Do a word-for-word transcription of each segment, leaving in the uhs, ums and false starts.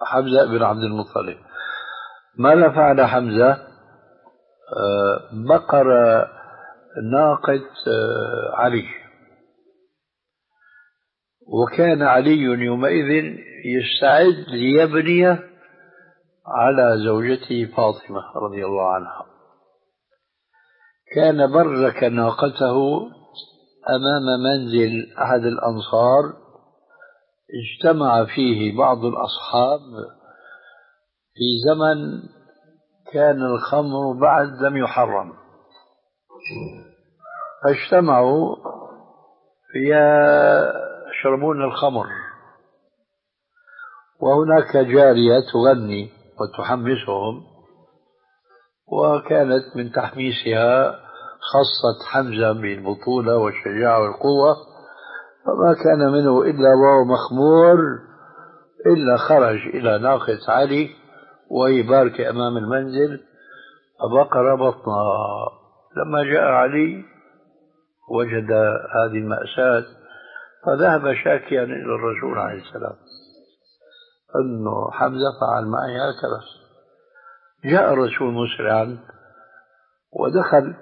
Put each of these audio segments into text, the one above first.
حمزة بن عبد المطلب. ماذا فعل حمزة؟ بقر ناقة علي، وكان علي يومئذ يستعد ليبني على زوجته فاطمة رضي الله عنها. كان برك ناقته أمام منزل أحد الأنصار اجتمع فيه بعض الأصحاب في زمن كان الخمر بعد لم يحرم، فاجتمعوا يشربون الخمر، وهناك جارية تغني وتحمسهم، وكانت من تحميسها خصت حمزة بالبطولة والشجاعة والقوة، فما كان منه إلا وهو مخمور إلا خرج إلى ناقة علي وهي باركة أمام المنزل فبقر بطنها. لما جاء علي وجد هذه المأساة فذهب شاكيا إلى الرسول عليه السلام أنه حمزة فعل معي هكذا. جاء الرسول مسرعا ودخل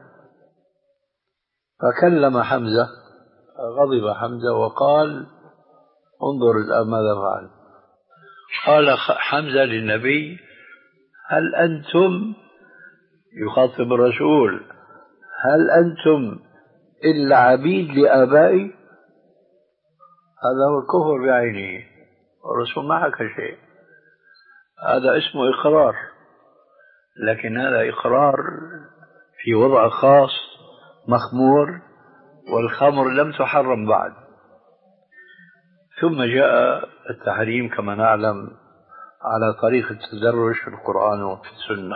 فكلم حمزة، غضب حمزة وقال انظر الآن ماذا فعل. قال حمزة للنبي هل أنتم، يخاطب الرسول، هل أنتم إلا عبيد لآبائي؟ هذا هو الكفر بعينه، الرسول ما حكى شيء، هذا اسمه إقرار، لكن هذا إقرار في وضع خاص مخمور والخمر لم تحرم بعد. ثم جاء التحريم كما نعلم على طريق التدرج في القرآن وفي السنة.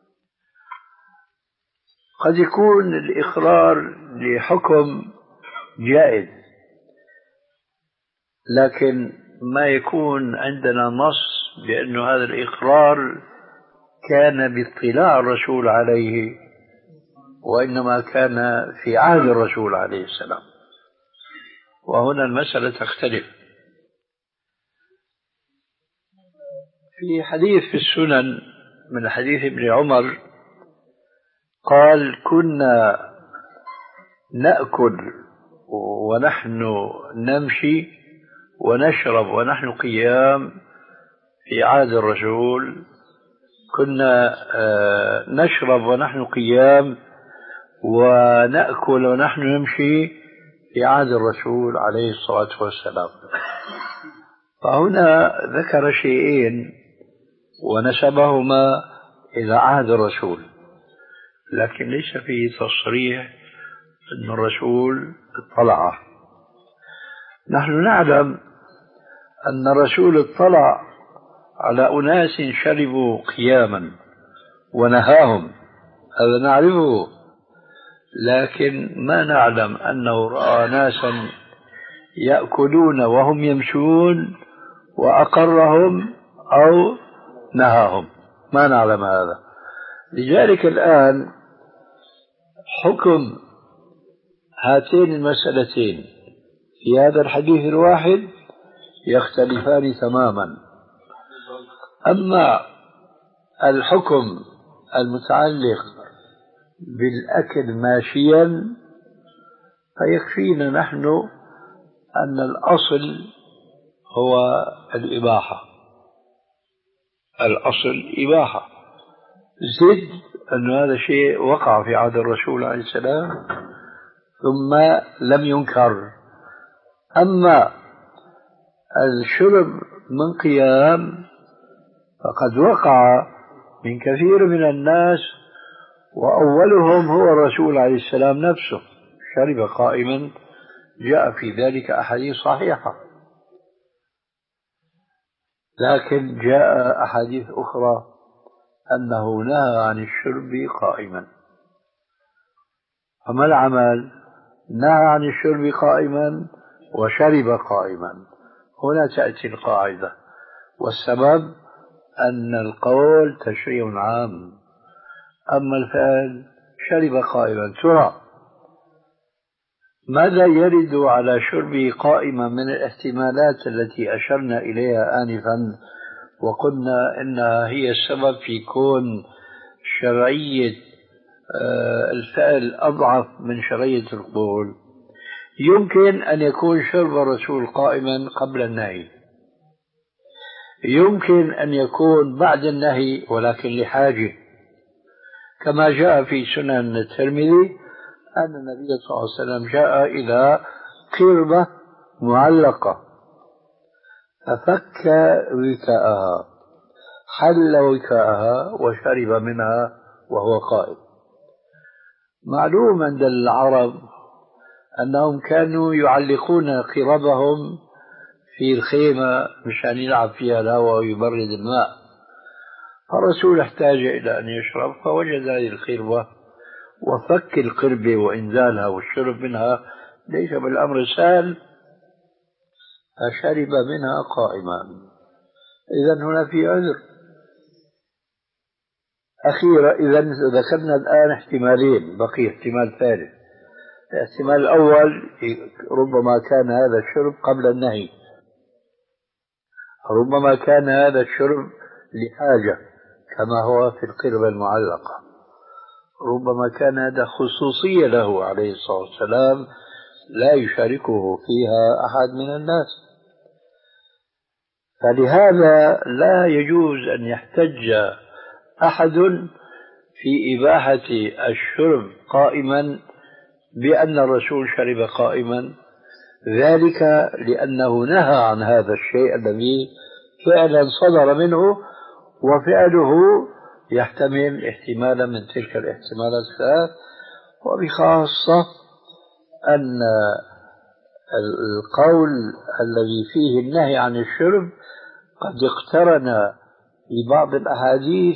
قد يكون الإقرار لحكم جائز، لكن ما يكون عندنا نص بأن هذا الإقرار كان باطلاع الرسول عليه، وإنما كان في عهد الرسول عليه السلام، وهنا المسألة تختلف. في حديث في السنن من حديث ابن عمر قال كنا نأكل ونحن نمشي ونشرب ونحن قيام في عهد الرسول، كنا نشرب ونحن قيام ونأكل ونحن نمشي في عهد الرسول عليه الصلاة والسلام. فهنا ذكر شيئين ونسبهما إلى عهد الرسول، لكن ليس فيه تصريح أن الرسول اطلع. نحن نعلم أن الرسول اطلع على أناس شربوا قياما ونهاهم، هذا نعرفه، لكن ما نعلم أنه رأى ناسا يأكلون وهم يمشون وأقرهم أو نهاهم، ما نعلم هذا. لذلك الآن حكم هاتين المسألتين في هذا الحديث الواحد يختلفان تماما. أما الحكم المتعلق بالأكل ماشيا فيكفينا نحن أن الأصل هو الإباحة، الأصل إباحة، زد أن هذا شيء وقع في عهد الرسول عليه السلام ثم لم ينكر. أما الشرب من قيام فقد وقع من كثير من الناس، وأولهم هو الرسول عليه السلام نفسه شرب قائما، جاء في ذلك أحاديث صحيحة، لكن جاء أحاديث أخرى أنه نهى عن الشرب قائما. فما العمل؟ نهى عن الشرب قائما وشرب قائما. هنا تأتي القاعدة، والسبب أن القول تشريع عام، أما الفعل شرب قائما. ترى ماذا يرد على شربه قائما من الاحتمالات التي أشرنا إليها آنفا، وقلنا إنها هي السبب في كون شرعية الفعل أضعف من شرعية القول. يمكن أن يكون شرب الرسول قائما قبل النهي، يمكن أن يكون بعد النهي ولكن لحاجة، كما جاء في سنن الترمذي أن النبي صلى الله عليه وسلم جاء إلى قربة معلقة ففك وكاءها، حل وكاءها وشرب منها وهو قائم. معلوم عند العرب أنهم كانوا يعلقون قربهم في الخيمة مشان يلعب فيها الهواء ويبرد الماء، فالرسول احتاج إلى أن يشرب فوجد هذه القربة وفك القربة وإنزالها والشرب منها ليس بالأمر سهل، فشرب منها قائما. إذن هنا في عذر. أخيرا إذن ذكرنا الآن احتمالين، بقي احتمال ثالث. الاحتمال الأول ربما كان هذا الشرب قبل النهي، ربما كان هذا الشرب لحاجة كما هو في القربة المعلقة، ربما كان هذا خصوصية له عليه الصلاة والسلام لا يشاركه فيها أحد من الناس. فلهذا لا يجوز أن يحتج أحد في إباحة الشرب قائما بأن الرسول شرب قائما، ذلك لأنه نهى عن هذا الشيء الذي فعلا صدر منه، وفعله يحتمل احتمالا من تلك الاحتمالات الثلاث، وبخاصة أن القول الذي فيه النهي عن الشرب قد اقترن في بعض الأحاديث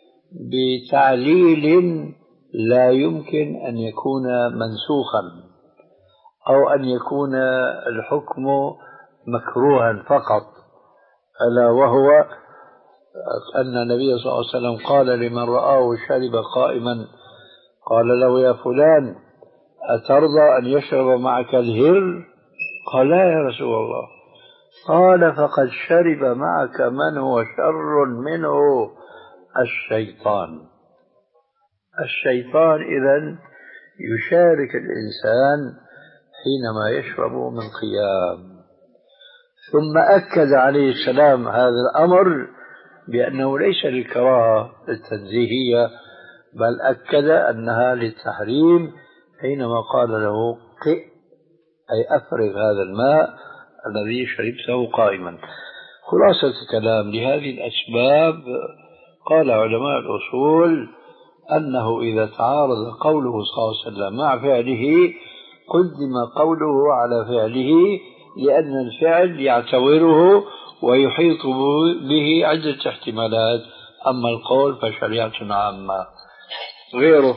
بتعليل لا يمكن أن يكون منسوخا أو أن يكون الحكم مكروها فقط، ألا وهو أن النبي صلى الله عليه وسلم قال لمن رآه شرب قائما قال له يا فلان أترضى أن يشرب معك الهر؟ قال لا يا رسول الله. قال فقد شرب معك من هو شر منه، الشيطان. الشيطان إذن يشارك الإنسان حينما يشرب من قيام. ثم أكد عليه السلام هذا الأمر بأنه ليس للكراهة التنزيهية، بل أكد أنها للتحريم حينما قال له قئ أي أفرغ هذا الماء الذي شربته قائما. خلاصة الكلام لهذه الأسباب قال علماء الأصول أنه إذا تعارض قوله صلى الله عليه وسلم مع فعله قدم قوله على فعله، لأن الفعل يعتبره ويحيط به عدة احتمالات، أما القول فشريعة عامة. غيره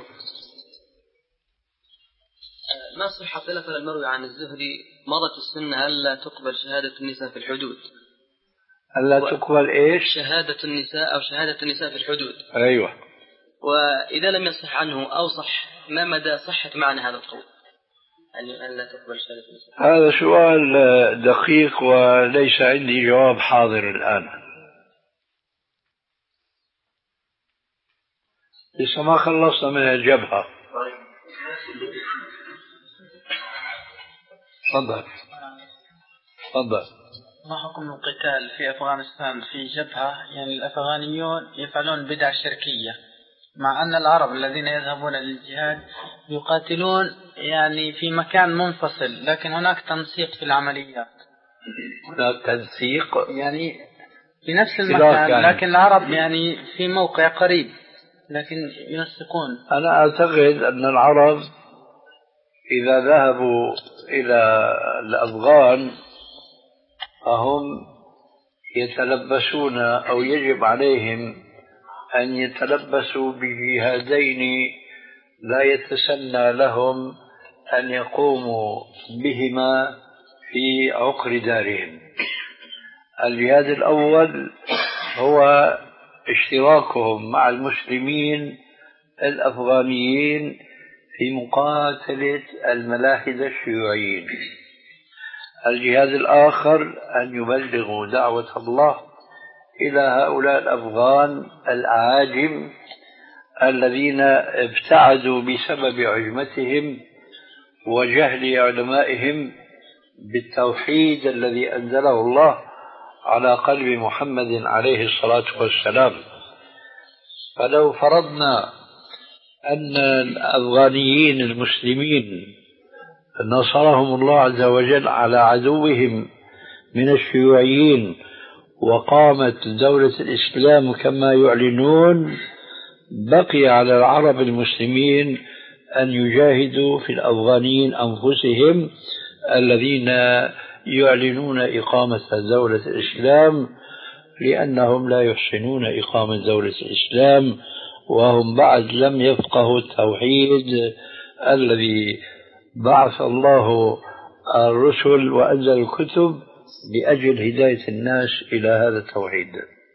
ما صحة لفظ المروي عن الزهري مرت السنة ألا تقبل شهادة النساء في الحدود؟ ألا تقبل إيش؟ شهادة النساء أو شهادة النساء في الحدود. أيوة. وإذا لم يصح عنه أو صح ما مدى صحة معنى هذا القول أن لا تقبل شهادة النساء؟ هذا سؤال دقيق وليس عندي جواب حاضر الآن، لسه ما خلصنا من الجبهة. تفضل تفضل. ما حكم القتال في أفغانستان في جبهة؟ يعني الأفغانيون يفعلون بدع شركية، مع أن العرب الذين يذهبون للجهاد يقاتلون يعني في مكان منفصل، لكن هناك تنسيق في العمليات. هناك تنسيق يعني في نفس المكان يعني. لكن العرب يعني في موقع قريب لكن ينسقون. أنا أعتقد أن العرب إذا ذهبوا إلى الأفغان فهم يتلبسون أو يجب عليهم أن يتلبسوا بجهادين لا يتسنى لهم أن يقوموا بهما في عقر دارهم. الجهاد الأول هو اشتراكهم مع المسلمين الأفغانيين في مقاتلة الملاحدة الشيوعيين. الجهاد الآخر أن يبلغوا دعوة الله إلى هؤلاء الأفغان الأعاجم الذين ابتعدوا بسبب عجمتهم وجهل علمائهم بالتوحيد الذي أنزله الله على قلب محمد عليه الصلاة والسلام. فلو فرضنا أن الأفغانيين المسلمين نصرهم الله عز وجل على عدوهم من الشيوعيين وقامت دولة الإسلام كما يعلنون، بقي على العرب المسلمين أن يجاهدوا في الأفغانيين أنفسهم الذين يعلنون إقامة دولة الإسلام، لأنهم لا يحسنون إقامة دولة الإسلام وهم بعد لم يفقهوا التوحيد الذي بعث الله الرسل وأنزل الكتب لأجل هداية الناس إلى هذا التوحيد.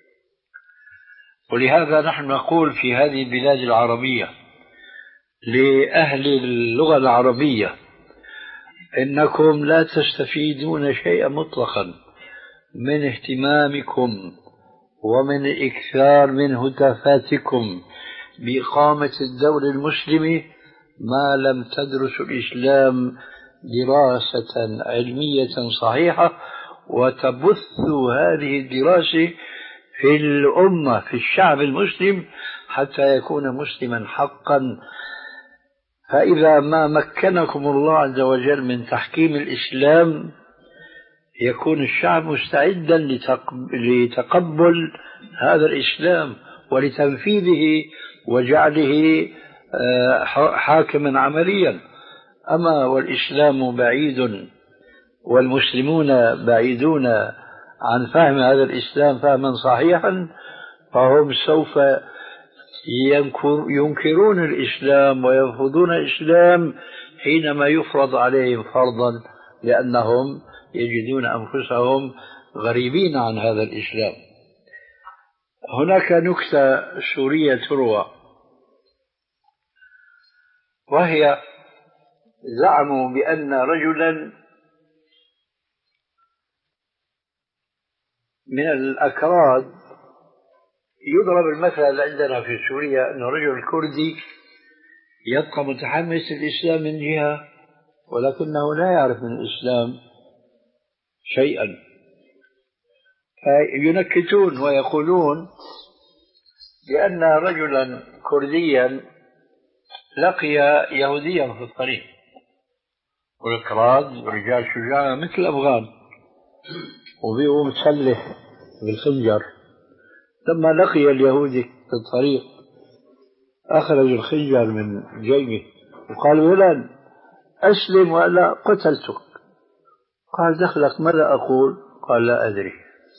ولهذا نحن نقول في هذه البلاد العربية لأهل اللغة العربية إنكم لا تستفيدون شيئا مطلقا من اهتمامكم ومن الإكثار من هتافاتكم بإقامة الدولة المسلمة ما لم تدرسوا الإسلام دراسة علمية صحيحة وتبثوا هذه الدراسة في الأمة في الشعب المسلم حتى يكون مسلما حقا. فإذا ما مكنكم الله عز وجل من تحكيم الإسلام يكون الشعب مستعدا لتقبل هذا الإسلام ولتنفيذه وجعله حاكما عمليا. أما والإسلام بعيد والمسلمون بعيدون عن فهم هذا الإسلام فهما صحيحا، فهم سوف ينكرون الإسلام ويرفضون الإسلام حينما يفرض عليهم فرضا، لأنهم يجدون أنفسهم غريبين عن هذا الإسلام. هناك نكتة سورية تروى، وهي زعموا بأن رجلا من الأكراد، يضرب المثل عندنا في سوريا أن رجل كردي يبقى متحمس للإسلام من جهة ولكنه لا يعرف من الإسلام شيئا، فينكتون ويقولون بأن رجلا كرديا لقي يهوديا في الطريق، والأكراد رجال شجاع مثل الأفغان وبيقوم متسلح بالخنجر. لما لقي اليهودي في الطريق أخرج الخنجر من جيبه وقال: ولن أسلم ولا قتلتك. قال: دخلك ماذا أقول؟ قال: لا أدري.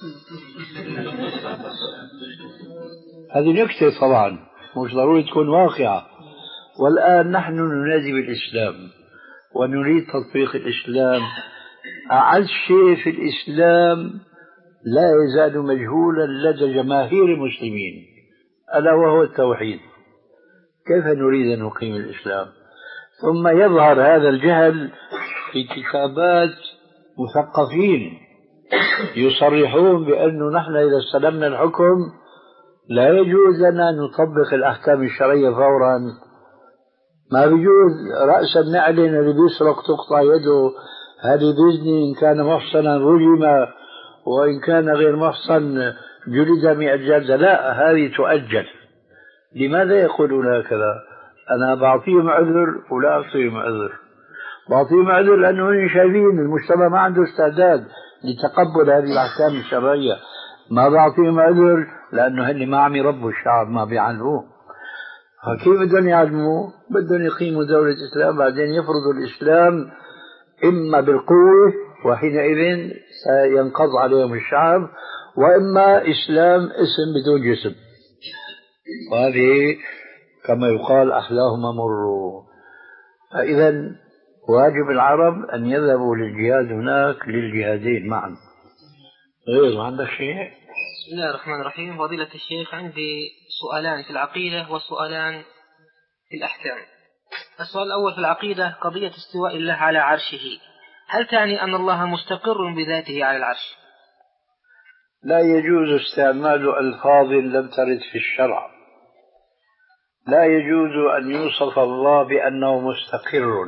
هذه نكتة طبعا مش ضروري تكون واقعة. والآن نحن ننادي بالإسلام ونريد تطبيق الإسلام. أعز شيء في الإسلام لا يزال مجهولا لدى جماهير المسلمين ألا وهو التوحيد. كيف نريد أن نقيم الإسلام؟ ثم يظهر هذا الجهل في كتابات مثقفين يصرحون بأنه نحن إذا استلمنا الحكم لا يجوز لنا أن نطبق الأحكام الشرعية فورا. ما بيجوز رأسا نعلن اللي بيسرق تقطع يده، هذه بإذن إن كان محصنا رجم وإن كان غير محصن جلد مئة جلدة. لا، هذه تؤجل. لماذا يقولون هكذا؟ أنا بعطيهم عذر ولا أعطيهم عذر. بعطيهم عذر لأنهم شايفين المجتمع ما عنده استعداد لتقبل هذه الأحكام الشرعية. ما بعطيهم عذر لأنه هن ما عم يربوا الشعب، ما بيعلموه. فكيف بدهم يعلموه؟ بدهم يقيموا دولة الإسلام بعدين يفرضوا الإسلام إما بالقوة وحينئذ سينقض عليهم الشعب، وإما إسلام اسم بدون جسم. وهذه كما يقال أحلاهما مروا. فإذا واجب العرب أن يذهبوا للجهاد هناك للجهادين معا. غير عندك شيء؟ بسم الله الرحمن الرحيم. فضيلة الشيخ، عندي سؤالان في العقيدة وسؤالان في الأحكام. السؤال الأول في العقيدة: قضية استواء الله على عرشه، هل تعني أن الله مستقر بذاته على العرش؟ لا يجوز استعمال ألفاظ لم ترد في الشرع. لا يجوز أن يوصف الله بأنه مستقر،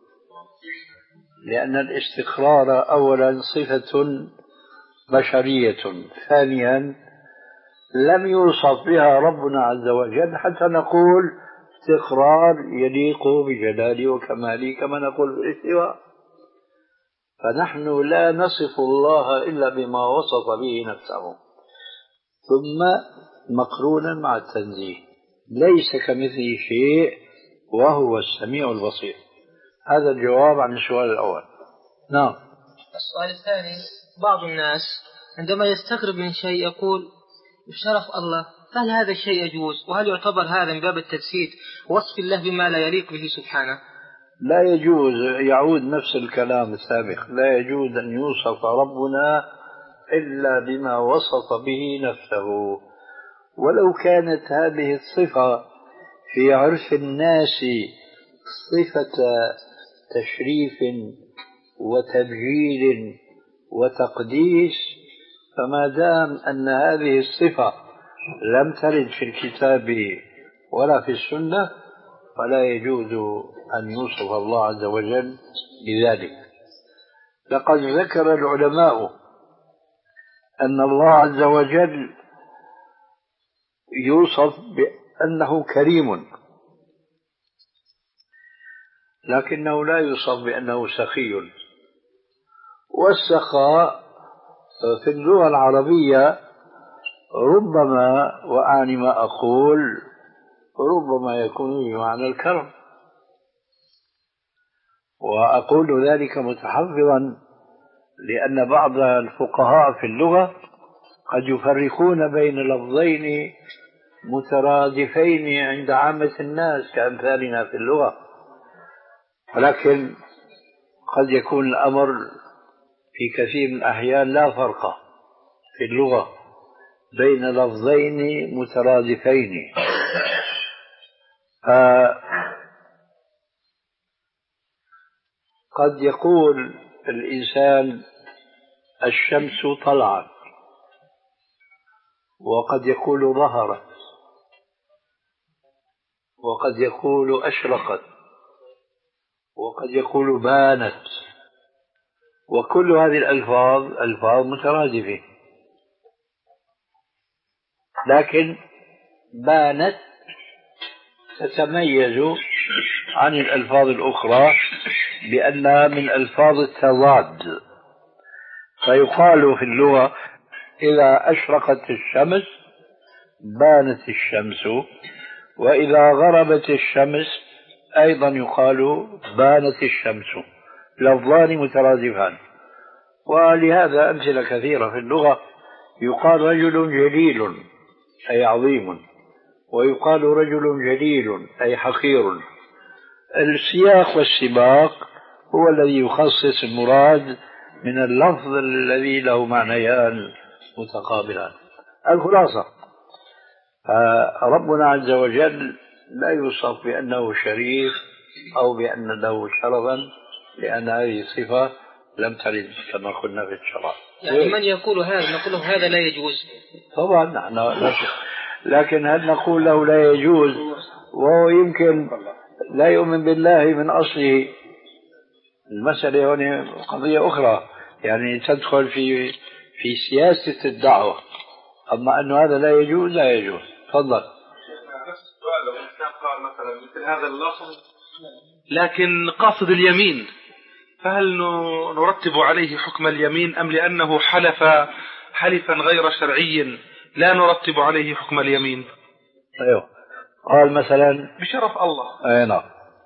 لأن الاستقرار أولا صفة بشرية، ثانيا لم يوصف بها ربنا عز وجل حتى نقول استقرار يليق بجلاله وكماله كما نقول بالاستواء. فنحن لا نصف الله إلا بما وصف به نفسه، ثم مقرونا مع التنزيه، ليس كمثله شيء وهو السميع البصير. هذا الجواب عن السؤال الأول. نعم. السؤال الثاني، بعض الناس عندما يستغرب من شيء يقول بشرف الله، هل هذا الشيء يجوز؟ وهل يعتبر هذا من باب التجسيد وصف الله بما لا يليق به سبحانه؟ لا يجوز، يعود نفس الكلام السابق، لا يجوز أن يوصف ربنا إلا بما وصف به نفسه. ولو كانت هذه الصفة في عرف الناس صفة تشريف وتبجيل وتقديس، فما دام أن هذه الصفة لم ترد في الكتاب ولا في السنة فلا يجوز أن يوصف الله عز وجل بذلك. لقد ذكر العلماء أن الله عز وجل يوصف بأنه كريم، لكنه لا يوصف بأنه سخي. والسخاء في اللغة العربية ربما، وأعني ما أقول، ربما يكون بمعنى الكرم، وأقول ذلك متحفظا لأن بعض الفقهاء في اللغة قد يفرقون بين لفظين مترادفين عند عامة الناس كأمثالنا في اللغة، ولكن قد يكون الأمر في كثير من الأحيان لا فرق في اللغة بين لفظين مترادفين. قد يقول الإنسان الشمس طلعت، وقد يقول ظهرت، وقد يقول أشرقت، وقد يقول بانت، وكل هذه الألفاظ ألفاظ مترادفة، لكن بانت تتميز عن الألفاظ الأخرى بأنها من ألفاظ التضاد. فيقال في اللغة إذا أشرقت الشمس بانت الشمس، وإذا غربت الشمس أيضا يقال بانت الشمس، لفظان مترادفان. ولهذا أمثلة كثيرة في اللغة، يقال رجل جليل أي عظيم، ويقال رجل جليل أي حقير. السياق والسباق هو الذي يخصص المراد من اللفظ الذي له معنيان متقابلان. الخلاصة ربنا عز وجل لا يوصف بأنه شريف أو بأن له شرفا، لأن هذه صفة لم ترد كما قلنا في الشرع. يعني من يقول هذا نقول له هذا لا يجوز طبعا نحن، لكن هل نقول له لا يجوز وهو يمكن لا يؤمن بالله من أصله؟ المسألة هنا قضية أخرى، يعني تدخل في في سياسة الدعوة. أما أنه هذا لا يجوز لا يجوز. تفضل. نفس السؤال، لو الإنسان قال مثلا مثل هذا اللفظ لكن قاصد اليمين، فهل نرتب عليه حكم اليمين أم لأنه حلف حلفا غير شرعي لا نرتب عليه حكم اليمين؟ أيوه، قال مثلا بشرف الله. أي نعم،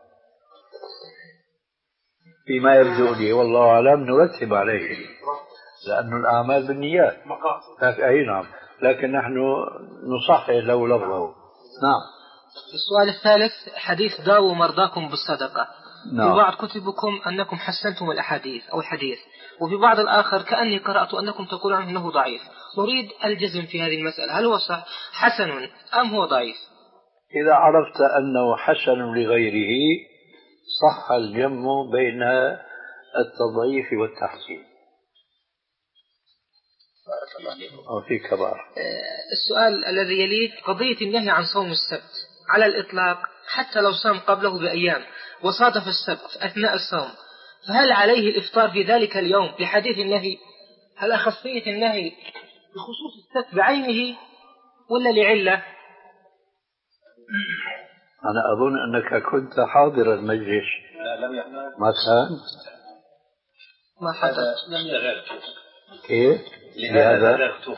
فيما يبدو لي والله أعلم نرتب عليه، لأن الأعمال بالنيات. أي نعم، لكن نحن نصحح له لفظه. نعم. السؤال الثالث، حديث داووا مرضاكم بالصدقة. نعم. في بعض كتبكم أنكم حسنتم الأحاديث أو الحديث، وفي بعض الآخر كأني قرأت أنكم تقولون أنه ضعيف. نريد الجزم في هذه المسألة، هل هو صح حسن أم هو ضعيف؟ إذا عرفت أنه حسن لغيره صح الجمع بين التضعيف والتحسين. بارك الله فيكم. أو في كبار. السؤال الذي يليه قضية النهي عن صوم السبت على الإطلاق حتى لو صام قبله بأيام وصادف السبت أثناء الصوم، فهل عليه الإفطار في ذلك اليوم لحديث النهي؟ هل أخصية النهي بخصوص السبت بعينه ولا لعلة؟ أنا أظن أنك كنت حاضر المجلس. لا لم يحضر. ما كان؟ ما حدث. لم يغير. كيف؟ لهذا غرته.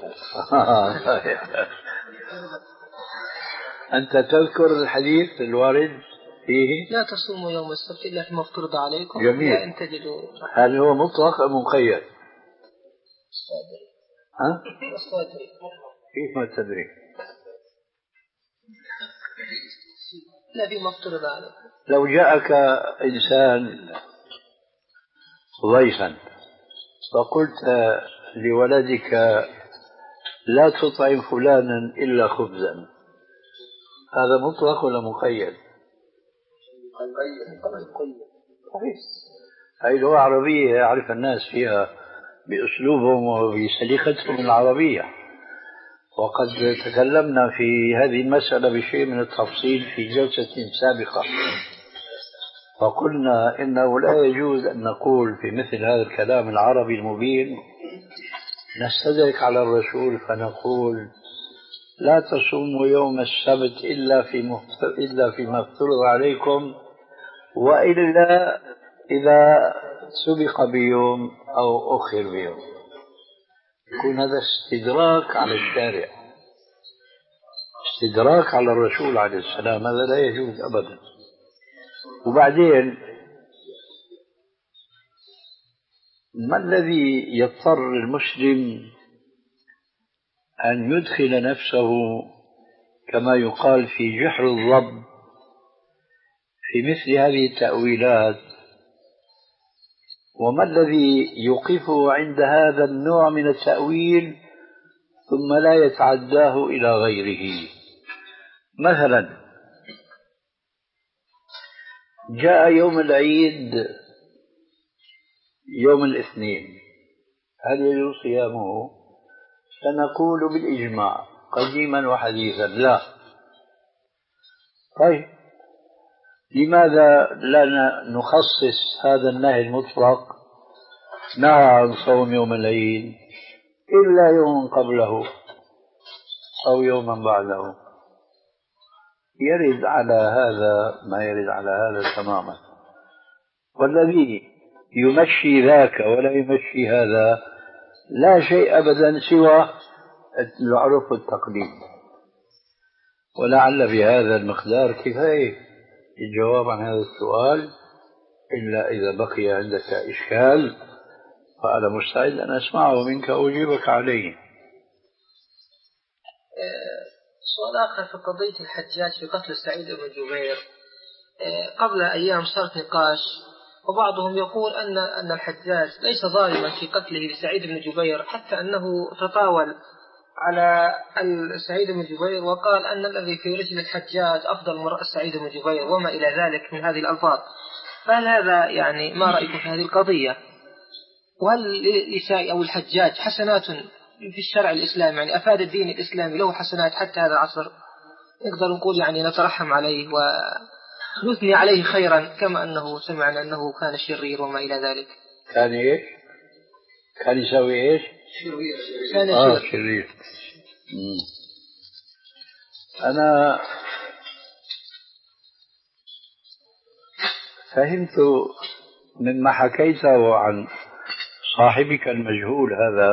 أنت تذكر الحديث الوارد فيه؟ لا تصوموا يوم السبت إلا فيما افترض عليكم. جميل. إلا أن تجدوا. هل هو مطلق أم مقيد؟ الصادري. ها؟ الصادري. كيف ما تدري؟ لا فيما افترض عليكم. لو جاءك إنسان ضيفا فقلت لولدك لا تطعم فلانا إلا خبزا، هذا مطلق ولا مقيد؟ مقيد. هذه لغة عربية يعرف الناس فيها بأسلوبهم وبسليقتهم العربية، وقد تكلمنا في هذه المسألة بشيء من التفصيل في جلسة سابقة، فقلنا إنه لا يجوز أن نقول في مثل هذا الكلام العربي المبين نستدرك على الرسول فنقول لا تصوموا يوم السبت إلا في إلا فيما افترض عليكم، وإلا إذا سبق بيوم أو أخر بيوم. يكون هذا استدراك على الشارع، استدراك على الرسول عليه السلام، هذا لا يجوز أبدا. وبعدين ما الذي يضطر المسلم أن يدخل نفسه كما يقال في جحر الضب في مثل هذه التأويلات؟ وما الذي يوقفه عند هذا النوع من التأويل ثم لا يتعداه إلى غيره؟ مثلا جاء يوم العيد يوم الاثنين، هل يجوز صيامه؟ سنقول بالإجماع قديما وحديثا لا. طيب لماذا لا نخصص هذا النهي المطلق نهى عن صوم يوم العيد إلا يوم قبله أو يوما بعده؟ يرد على هذا ما يرد على هذا تماما، والذي يمشي ذاك ولا يمشي هذا لا شيء أبدا سوى العرف والتقليد. ولعل بهذا المقدار كفاية الجواب عن هذا السؤال، إلا إذا بقي عندك إشكال فأنا مستعد أن أسمعه منك وأجيبك عليه. سؤال آخر في قضية الحجاج في قتل سعيد بن جبير. قبل أيام صارت نقاش، وبعضهم يقول أن أن الحجاج ليس ظالما في قتله لسعيد بن جبير، حتى أنه تطاول على سعيد بن جبير وقال أن الذي في رجل الحجاج أفضل من رأس سعيد بن جبير وما إلى ذلك من هذه الألفاظ. فهل هذا يعني ما رأيكم في هذه القضية؟ وهل لسعيد أو الحجاج حسنات في الشرع الإسلامي؟ يعني أفاد الدين الإسلامي له حسنات حتى هذا العصر؟ نقدر نقول يعني نترحم عليه ونثني عليه خيرا كما أنه سمعنا أنه كان شرير وما إلى ذلك. كان إيش؟ كان يسوي إيش؟ شرير. كان آه شرير. أنا فهمت مما حكيته عن صاحبك المجهول هذا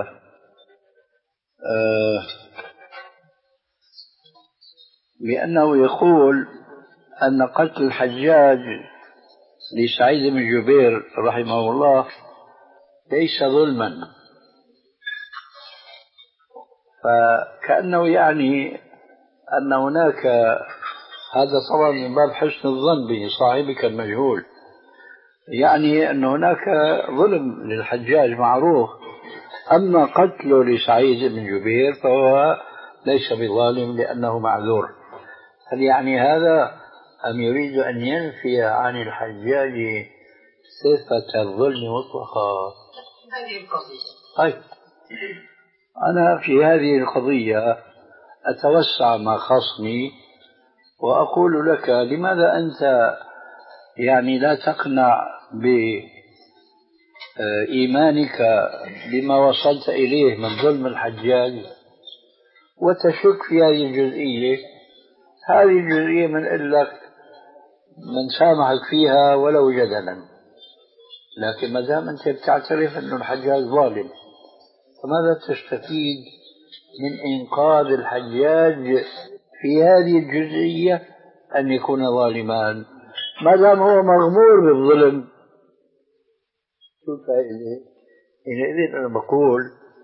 آه بأنه يقول أن قتل الحجاج لسعيد بن جبير رحمه الله ليس ظلما، فكأنه يعني أن هناك، هذا طبعا من باب حسن الظن بصاحبك المجهول، يعني أن هناك ظلم للحجاج معروف، أما قتله لسعيد بن جبير فهو ليس بظالم لأنه معذور. هل يعني هذا أم يريد أن ينفي عن الحجاج صفة الظلم مطلقا؟ هذه القضية. طيب أنا في هذه القضية أتوسع مع خصمي وأقول لك لماذا أنت يعني لا تقنع بإيمانك بما وصلت إليه من ظلم الحجاج وتشك في هذه الجزئية. هذه الجزئية من لك من سامحك فيها ولو جدلا، لكن ما دام أنت بتعترف أن الحجاج ظالم فماذا تستفيد من إنقاذ الحجاج في هذه الجزئية أن يكون ظالما ما دام هو مغمور بالظلم؟ شو الفائدة؟ إذن أنا بقول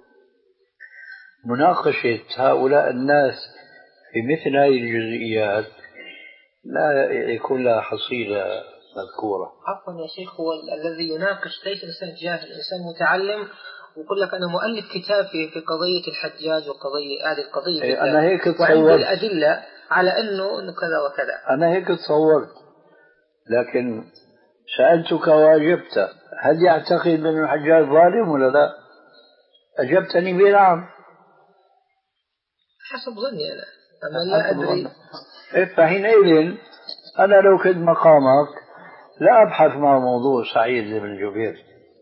مناقشة هؤلاء الناس في مثل هذه الجزئيات لا يكون لها حصيلة مذكورة. عفوا يا شيخ، هو الذي يناقش ليس إنسان جاهل، إنسان متعلم، ويقول لك أنا مؤلف كتاب في في قضية الحجاج وقضية هذه القضية إيه أنا هيك تصورت، وعندي الأدلة على أنه إنه كذا وكذا. أنا هيك تصورت، لكن سألتك وأجبت هل يعتقد أن الحجاج ظالم ولا لا؟ أجبتني بنعم. حسب ظني أنا، أما لا أدري. فحينئذ أنا لو كنت مقامك لا أبحث مع موضوع سعيد بن جبير،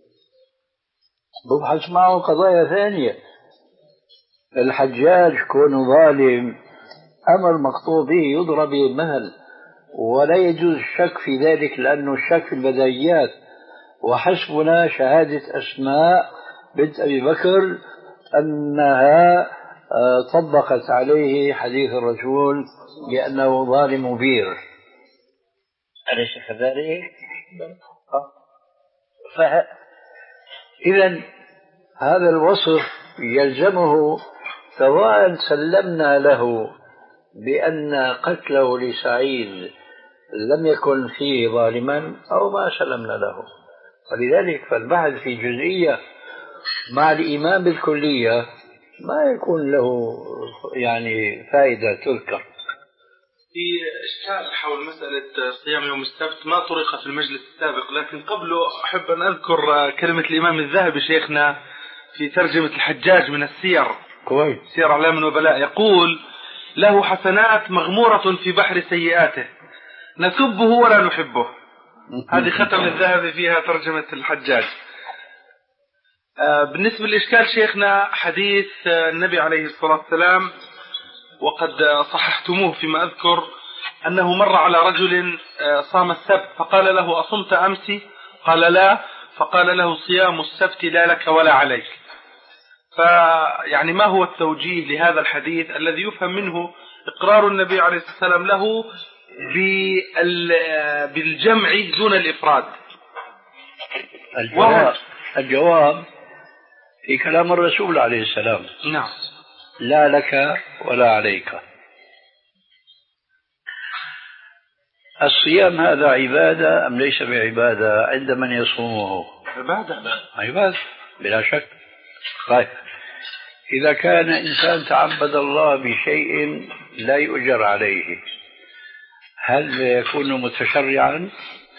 ببحث معه قضايا ثانية. الحجاج كونه ظالم أمر مقطوع به يضرب به المثل، ولا يجوز الشك في ذلك لأنه الشك في البدايات. وحسبنا شهادة أسماء بنت أبي بكر أنها طبقت عليه حديث الرسول بأنه ظالم مبير، أليس كذلك؟ إذن هذا الوصف يلزمه، سواء سلمنا له بأن قتله لسعيد لم يكن فيه ظالما أو ما سلمنا له. ولذلك فالبحث في جزئية مع الإيمان بالكلية ما يكون له يعني فائدة تذكر. في إشكال حول مسألة صيام يوم السبت ما طرق في المجلس السابق، لكن قبله أحب أن أذكر كلمة الإمام الذهبي شيخنا في ترجمة الحجاج من السير، كويس، سير أعلام النبلاء، يقول له حسنات مغمورة في بحر سيئاته نسبه ولا نحبه. هذه ختم الذهبي فيها ترجمة الحجاج. بالنسبة للإشكال شيخنا حديث النبي عليه الصلاة والسلام، وقد صححتموه فيما أذكر، أنه مر على رجل صام السبت فقال له أصمت أمس؟ قال لا، فقال له صيام السبت لا لك ولا عليك. فيعني ما هو التوجيه لهذا الحديث الذي يفهم منه إقرار النبي عليه الصلاة والسلام له بالجمع دون الإفراد؟ الجواب, الجواب في كلام الرسول عليه السلام. نعم، لا لك ولا عليك. الصيام هذا عبادة أم ليس بعبادة عند من يصومه؟ عبادة. عبادة بلا شك. طيب إذا كان إنسان تعبد الله بشيء لا يؤجر عليه هل يكون متشرعا؟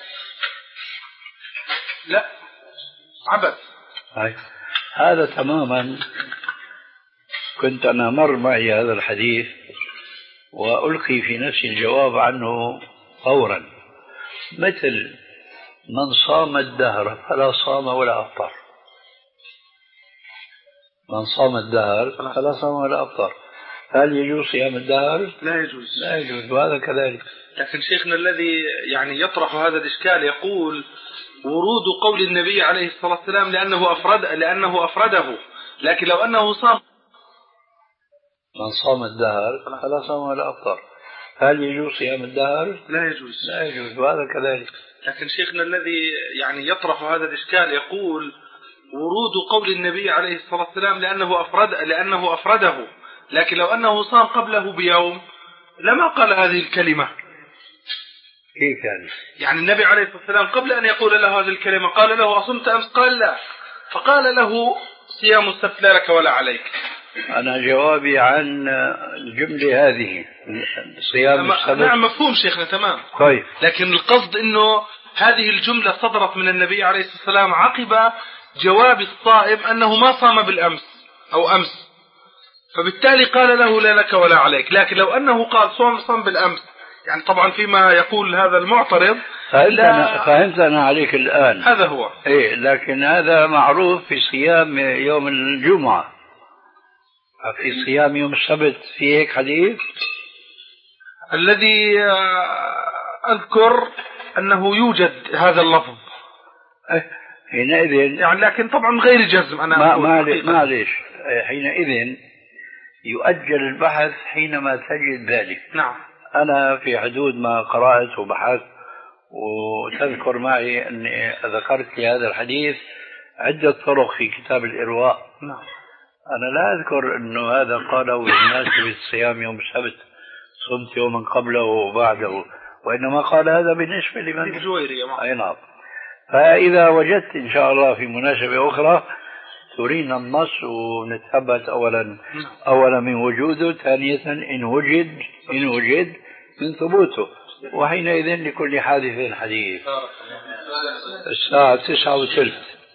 لا، عبد. طيب هذا تماما. كنت أنا مر معي هذا الحديث وألقي في نفسي الجواب عنه فورا، مثل من صام الدهر فلا صام ولا أفطر. من صام الدهر فلا صام ولا أفطر. هل يجوز صيام الدهر؟ لا يجوز. لا يجوز، وهذا كذلك. لكن شيخنا الذي يعني يطرح هذا الإشكال يقول ورود قول النبي عليه الصلاة والسلام لأنه أفرد لأنه أفرده، لكن لو أنه صام من صام الدهر فلا صام ولا أفطر. هل يجوز صيام الدهر؟ لا يجوز. لا يجوز، وهذا كذلك. لكن شيخنا الذي يعني يطرح هذا الإشكال يقول ورود قول النبي عليه الصلاة والسلام لأنه أفرد لأنه أفرده، لكن لو أنه صام قبله بيوم لما قال هذه الكلمة. كيف يعني؟ يعني النبي عليه الصلاة والسلام قبل أن يقول له هذه الكلمة قال له أصمت أمس؟ قال لا، فقال له صيام السبت لا لك ولا عليك. أنا جوابي عن الجملة هذه صيام السبت. نعم مفهوم شيخنا تمام. طيب. لكن القصد أنه هذه الجملة صدرت من النبي عليه الصلاة والسلام عقب جواب الصائم أنه ما صام بالأمس أو أمس. فبالتالي قال له لا لك ولا عليك. لكن لو أنه قال صوم صم بالأمس، يعني طبعا فيما يقول هذا المعترض فهمتنا, فهمتنا عليك الآن. هذا هو. إيه، لكن هذا معروف في صيام يوم الجمعة، في صيام يوم السبت في هيك حديث. الذي أذكر أنه يوجد هذا اللفظ حينئذ، يعني لكن طبعا غير جزم. أنا ما أقول معلش، حينئذ يؤجل البحث حينما تجد ذلك. نعم. أنا في حدود ما قرأت وبحثت، وتذكر معي أني ذكرت لي هذا الحديث عدة طرق في كتاب الإرواء. نعم. أنا لا أذكر أنه هذا قاله بمناسبة صيام يوم السبت، صمت يوما قبله وبعده، وإنما قال هذا بالنسبة لمن الجويرية. أي نعم. فإذا وجدت إن شاء الله في مناسبة أخرى ترينا النص ونتثبت أولا أولا من وجوده، ثانية إن وجد إن وجد من ثبوته، وحينئذ لكل حادث حديث. الساعة تسعة وثلث.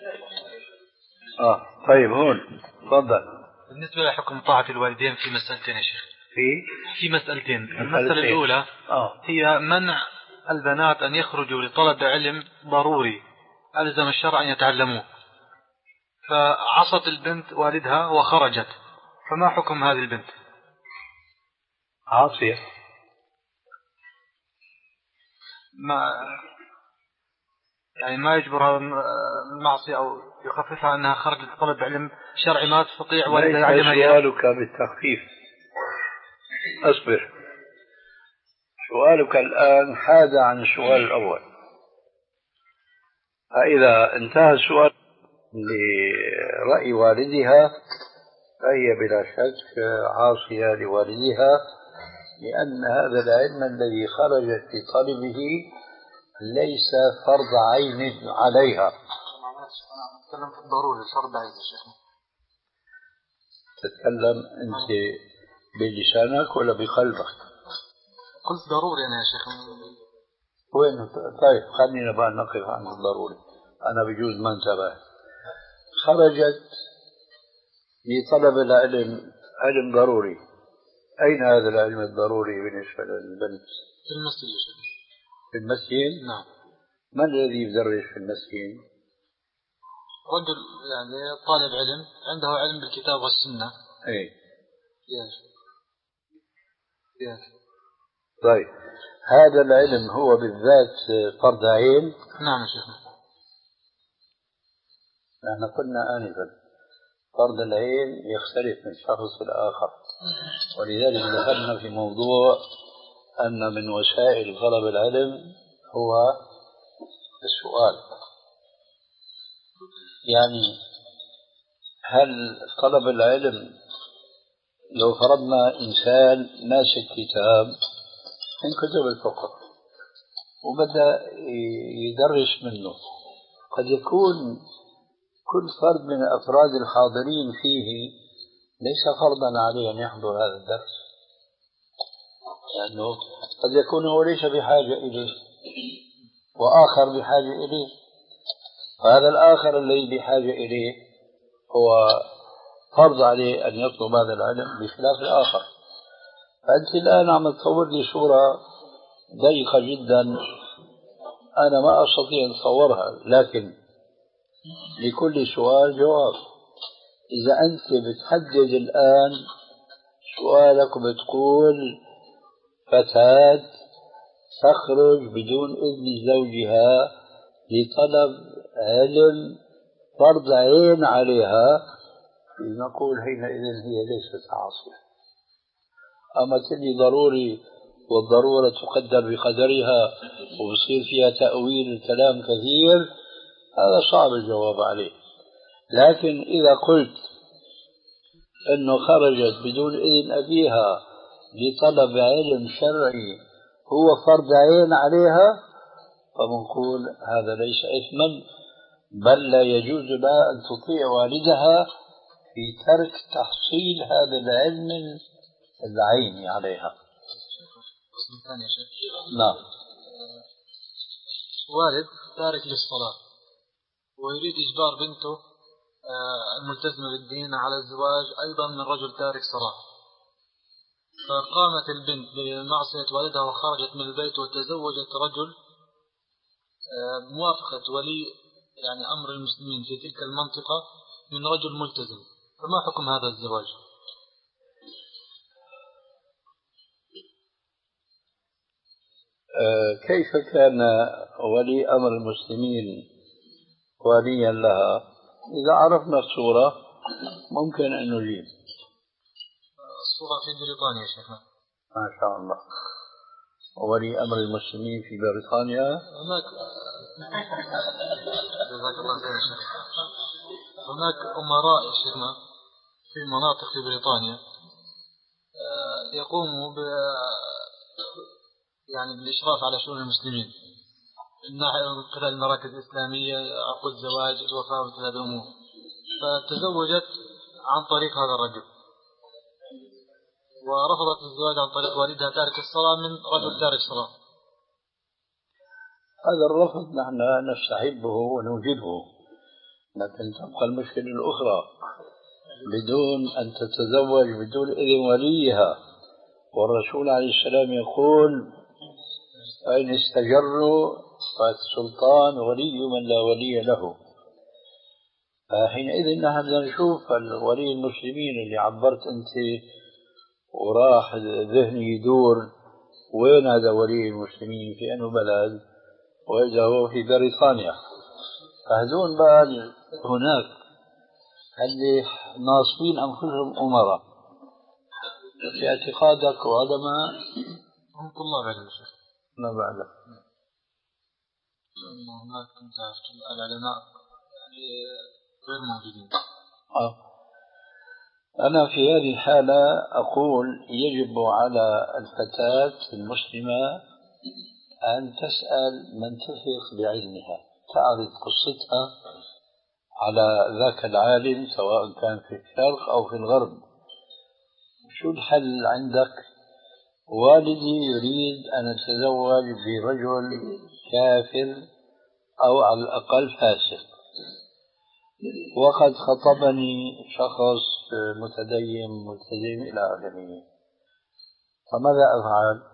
آه طيب، هون تفضل. بالنسبة لحكم طاعة الوالدين في مسألتين يا شيخ. في في مسألتين. المسألة الأولى آه. هي منع البنات أن يخرجوا لطلب علم ضروري ألزم الشرع أن يتعلموه، فعصت البنت والدها وخرجت، فما حكم هذه البنت؟ عاصية. ما يعني ما يجبر هذا المعصية أو يخففها أنها خرجت لطلب علم شرعي ما تستطيع والدها يعلمها. سؤالك بالتخفيف. أصبر. سؤالك الآن حاد عن السؤال الأول. فإذا انتهى السؤال لرأي والدها فهي بلا شك عاصية لوالدها، لأن هذا العلم الذي خرجت في طلبه ليس فرض عين عليها. تتكلم في الضروري فرض عين يا شيخ. تتكلم أنت بلسانك ولا بقلبك؟ قلت ضروري أنا يا شيخ. وين؟ طيب خلينا بقى نقف عند الضروري. أنا بجوز ما انتبه. خرجت لطلب العلم، علم ضروري. أين هذا العلم الضروري بالنسبة للبنت؟ في المسجد يا شيخ. في المسجد؟ نعم. من الذي يدرس في المسجد؟ رجل يعني طالب علم عنده علم بالكتاب والسنة. ايه. يا شيخ. يا شيخ. طيب هذا العلم هو بالذات فرض عين؟ نعم يا شيخ. نحن قلنا آنفا فرض العين يختلف من شخص لآخر، ولذلك دخلنا في موضوع أن من وسائل طلب العلم هو السؤال. يعني هل طلب العلم لو فرضنا إنسان ماسك كتاب من كتب الفقه وبدأ يدرس منه، قد يكون كل فرد من أفراد الحاضرين فيه ليس فرضا عليه أن يحضر هذا الدرس، لأنه قد يكون هو ليس بحاجة إليه وآخر بحاجة إليه، فهذا الآخر الذي بحاجة إليه هو فرض عليه أن يطلب هذا العلم بخلاف الآخر. فأنت الآن عم تصور لي صورة ضيقة جدا أنا ما أستطيع أن أتصورها، لكن لكل سؤال جواب. إذا أنت بتحدد الآن سؤالك وبتقول فتاة تخرج بدون إذن زوجها لطلب علم فرض عين عليها، نقول حينئذ هي ليست عاصية. أما تلي ضروري والضرورة تقدر بقدرها وبصير فيها تأويل الكلام كثير، هذا صعب الجواب عليه. لكن إذا قلت أنه خرجت بدون إذن أبيها لطلب علم شرعي هو فرض عين عليها، فبنقول هذا ليس إثما، بل لا يجوز لها أن تطيع والدها في ترك تحصيل هذا العلم العيني عليها. نعم. والد تارك للصلاة ويريد إجبار بنته الملتزمة بالدين على الزواج أيضا من رجل تارك صلاة، فقامت البنت بمعصية والدها وخرجت من البيت وتزوجت رجل بموافقة ولي يعني أمر المسلمين في تلك المنطقة من رجل ملتزم، فما حكم هذا الزواج؟ كيف كان ولي أمر المسلمين وليا لها؟ إذا عرفنا الصورة ممكن أن نجيب. الصورة في بريطانيا شيخنا. ما شاء الله. ولي أمر المسلمين في بريطانيا هناك جزاك الله خير شيخ. هناك أمراء يا شيخنا في مناطق في بريطانيا يقوموا ب يعني بالإشراف على شؤون المسلمين من ناحية من خلال المراكز الإسلامية، عقود زواج، الوفاة ومثل هذه الأمور، فتزوجت عن طريق هذا الرجل ورفضت الزواج عن طريق والدها تارك الصلاة من رجل تارك صلاة. هذا الرفض نحن نستحبه ونوجبه، لكن تبقى المشكلة الأخرى بدون أن تتزوج بدون إذن وليها، والرسول عليه السلام يقول فإن استجروا فالسلطان ولي من لا ولي له. فحينئذ نحن نشوف ولي المسلمين اللي عبرت أنت وراح ذهني يدور وين هذا ولي المسلمين في أنه بلد، وإذا هو في بريطانيا. فهذون بقى هناك اللي ناصبين أنفسهم أمراء في اعتقادك وعلماء هم طلاب علم الشيخ. ما بعد هناك العلماء يعني غير موجودين. آه. أنا في هذه الحالة أقول يجب على الفتاة المسلمة أن تسأل من تثق بعلمها، تعرض قصتها على ذاك العالم سواء كان في الشرق أو في الغرب. شو الحل عندك؟ والدي يريد أن أتزوج برجل كافر أو على الأقل فاسق، وقد خطبني شخص متدين ملتزم إلى آخره، فماذا أفعل؟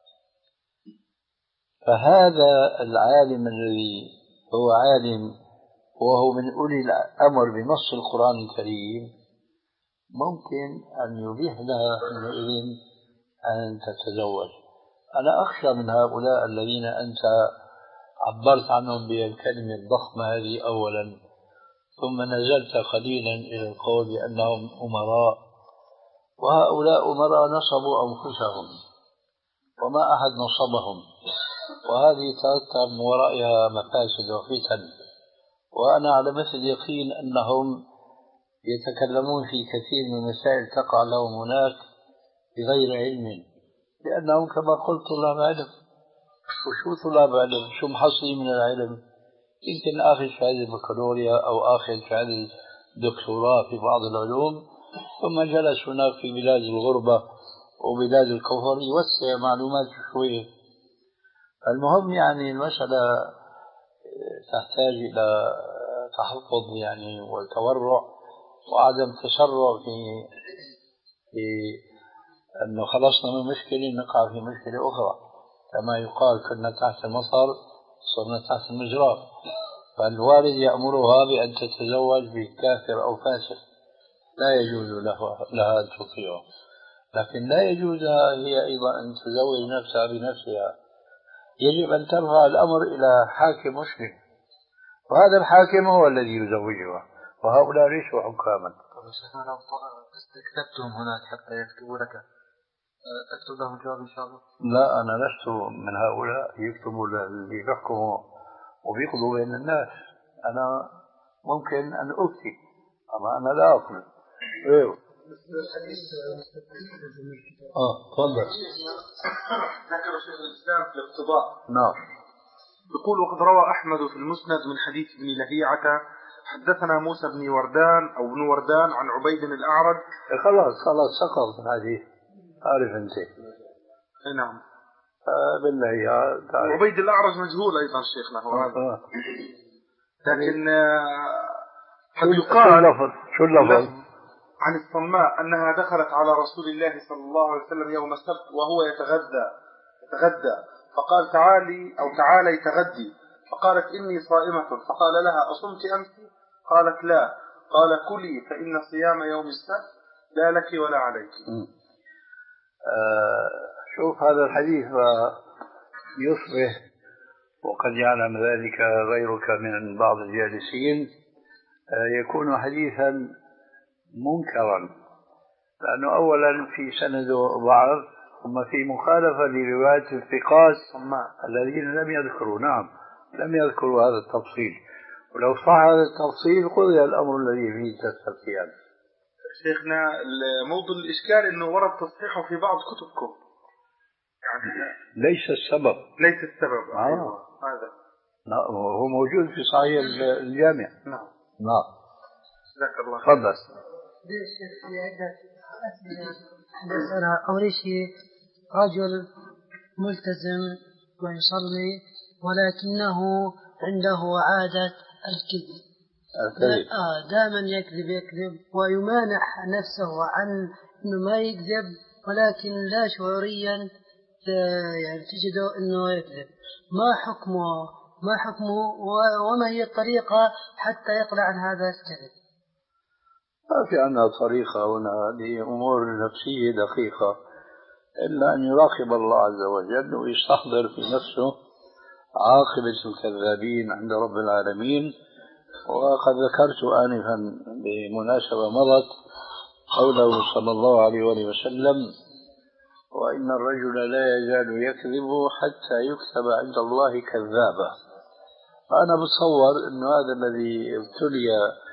فهذا العالم الذي هو عالم وهو من أولي الأمر بنص القرآن الكريم ممكن أن يبيح لها حينئذ أن تتزوج. أنا أخشى من هؤلاء الذين أنت عبرت عنهم بالكلمة الضخمة هذه أولا، ثم نزلت قليلا إلى القول بأنهم أمراء، وهؤلاء أمراء نصبوا أنفسهم وما أحد نصبهم، وهذه ترتب من ورائها مفاسد وفتن. وأنا على مثل يقين أنهم يتكلمون في كثير من المسائل تقع لهم هناك بغير علم، لأنهم كما قلت طلاب علم. وشو طلاب علم؟ شو محصلين من العلم؟ يمكن آخذ شهادة بكالوريا أو آخذ شهادة دكتوراه في بعض العلوم، ثم جلس هناك في بلاد الغربة وبلاد الكفر يوسع معلوماته شوية. المهم يعني المسألة تحتاج إلى تحفظ يعني والتورع وعدم تسرع في في أنه خلصنا من مشكلة نقع في مشكلة أخرى. كما يقال كنا تحت المطر صرنا تحت المجراب. فالوالد يأمرها بأن تتزوج بكافر أو فاسق، لا يجوز لها أن تطيعه، لكن لا يجوز هي أيضا أن تزوج نفسها بنفسها. يجب أن ترفع الأمر إلى حاكم مسلم، وهذا الحاكم هو الذي يزوجها، وهؤلاء ليسوا حكاما. طيب شيخنا لو استكتبتهم هناك حتى يكتبوا لك تكتب لهم جواب إن شاء الله؟ لا، أنا لست من هؤلاء يكتبوا اللي يحكموا وبيقضوا بين الناس. أنا ممكن أن أفتي، أما أنا لا أقول. إيه آه تفضل. ذكر شيخ الإسلام في الاقتضاء. نعم. يقول وقد روى أحمد في المسند من حديث ابن لهيعة حدثنا موسى بن وردان أو بن وردان عن عبيد الأعرج. خلاص خلاص سقط الحديث، عارف أنت. نعم. آه بالله يا عبيد الأعرج مجهول أيضا شيخنا هو هذا. آه. لكن قد يقال شو اللفظ عن الصماء أنها دخلت على رسول الله صلى الله عليه وسلم يوم السبت وهو يتغذى يتغدى فقال تعالي أو تعالي تغدي، فقالت إني صائمة، فقال لها أصمت أمس؟ قالت لا، قال كلي فإن صيام يوم السبت لا لك ولا عليك. آه شوف هذا الحديث يصبح، وقد يعلم ذلك غيرك من بعض الجالسين، آه يكون حديثا منكرا، لأنه أولا في سنده ضعف، ثم في مخالفة لرواية الثقات الذين لم يذكروا نعم لم يذكروا هذا التفصيل، ولو صح هذا التفصيل قضي الأمر الذي فيه تستفتيان. شيخنا موضوع الإشكال أنه ورد تصحيحه في بعض كتبكم، يعني ليس السبب ليس السبب آه. أيوة. هذا لا هو موجود في صحيح الجامع. نعم نعم جزاك الله خير. تفضل. ليش في عدة أسئلة؟ أول شيء رجل ملتزم ويصلي ولكنه عنده عادة الكذب، الكذب آه دائما يكذب يكذب ويمانع نفسه عن إنه ما يكذب، ولكن لا شعوريا يعني تجده إنه يكذب. ما حكمه ما حكمه وما هي الطريقة حتى يقلع عن هذا الكذب؟ ما في عندنا طريقة هنا، هذه أمور نفسية دقيقة، إلا أن يراقب الله عز وجل ويستحضر في نفسه عاقبة الكذابين عند رب العالمين. وقد ذكرت آنفا بمناسبة مضت قوله صلى الله عليه وسلم: وإن الرجل لا يزال يكذب حتى يكتب عند الله كذابا. فأنا بتصور أن هذا الذي ابتلي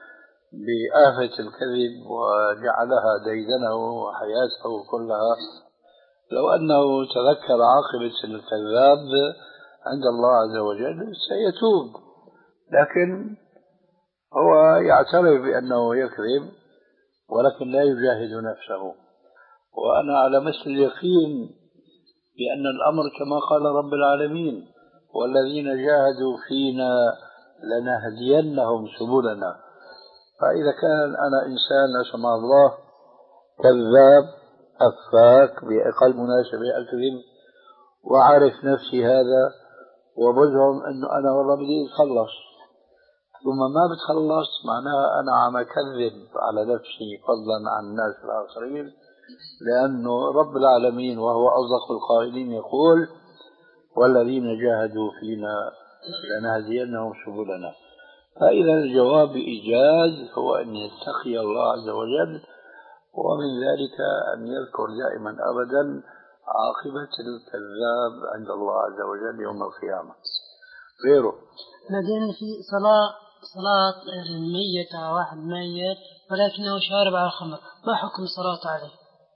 بآفة الكذب وجعلها ديدنه وحياته كلها، لو أنه تذكر عاقبة الكذاب عند الله عز وجل سيتوب، لكن هو يعترف بأنه يكذب ولكن لا يجاهد نفسه. وأنا على مثل اليقين بأن الأمر كما قال رب العالمين: والذين جاهدوا فينا لنهدينهم سبلنا. فإذا كان أنا إنسان لا سمح الله كذاب أفاك بأقل مناسبة أكذب وعارف نفسي هذا وبزعم أنه أنا والله بدي أتخلص، ثم ما بتخلص، معناها أنا عم أكذب على نفسي فضلا عن الناس الآخرين، لأنه رب العالمين وهو أصدق القائلين يقول: والذين جاهدوا فينا لنهدينهم سبلنا. فإذا الجواب بإيجاز هو أن يتقي الله عز وجل، ومن ذلك أن يذكر دائما أبدا عاقبة الكذاب عند الله عز وجل يوم القيامة. غيره بعدين في صلاة صلاة الميت على واحد ميت ولكنه شارب على الخمر، ما حكم الصلاة عليه؟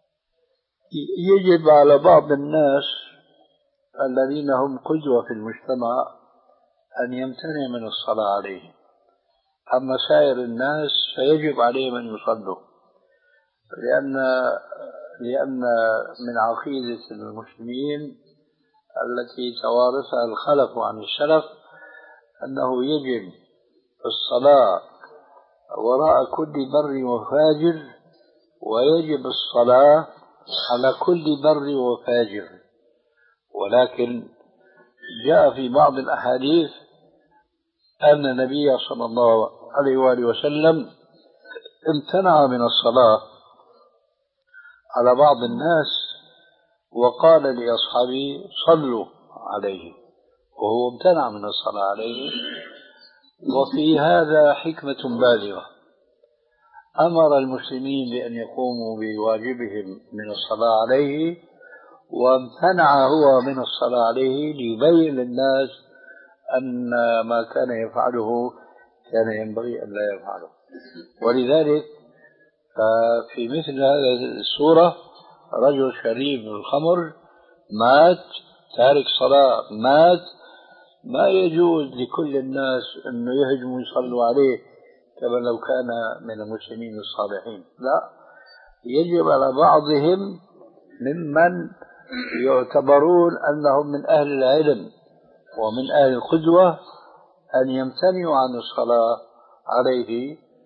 يجب على بعض الناس الذين هم قدوة في المجتمع أن يمتنع من الصلاة عليه، أما سائر الناس فيجب عليهم أن يصلوا، لأن لأن من عقيدة المسلمين التي توارثها الخلف عن السلف أنه يجب الصلاة وراء كل بر وفاجر، ويجب الصلاة على كل بر وفاجر. ولكن جاء في بعض الأحاديث أن النبي صلى الله عليه وآله وسلم امتنع من الصلاة على بعض الناس وقال لأصحابه: صلوا عليه، وهو امتنع من الصلاة عليه. وفي هذا حكمة بالغة، أمر المسلمين بأن يقوموا بواجبهم من الصلاة عليه، وامتنع هو من الصلاة عليه ليبين للناس أن ما كان يفعله كان ينبغي أن لا يفعله. ولذلك في مثل هذه الصورة رجل شريب الخمر مات تارك صلاة مات، ما يجوز لكل الناس أنه يهجموا يصلوا عليه كما لو كان من المسلمين الصالحين، لا، يجب على بعضهم ممن يعتبرون أنهم من أهل العلم ومن أهل القدوة أن يمتنعوا عن الصلاة عليه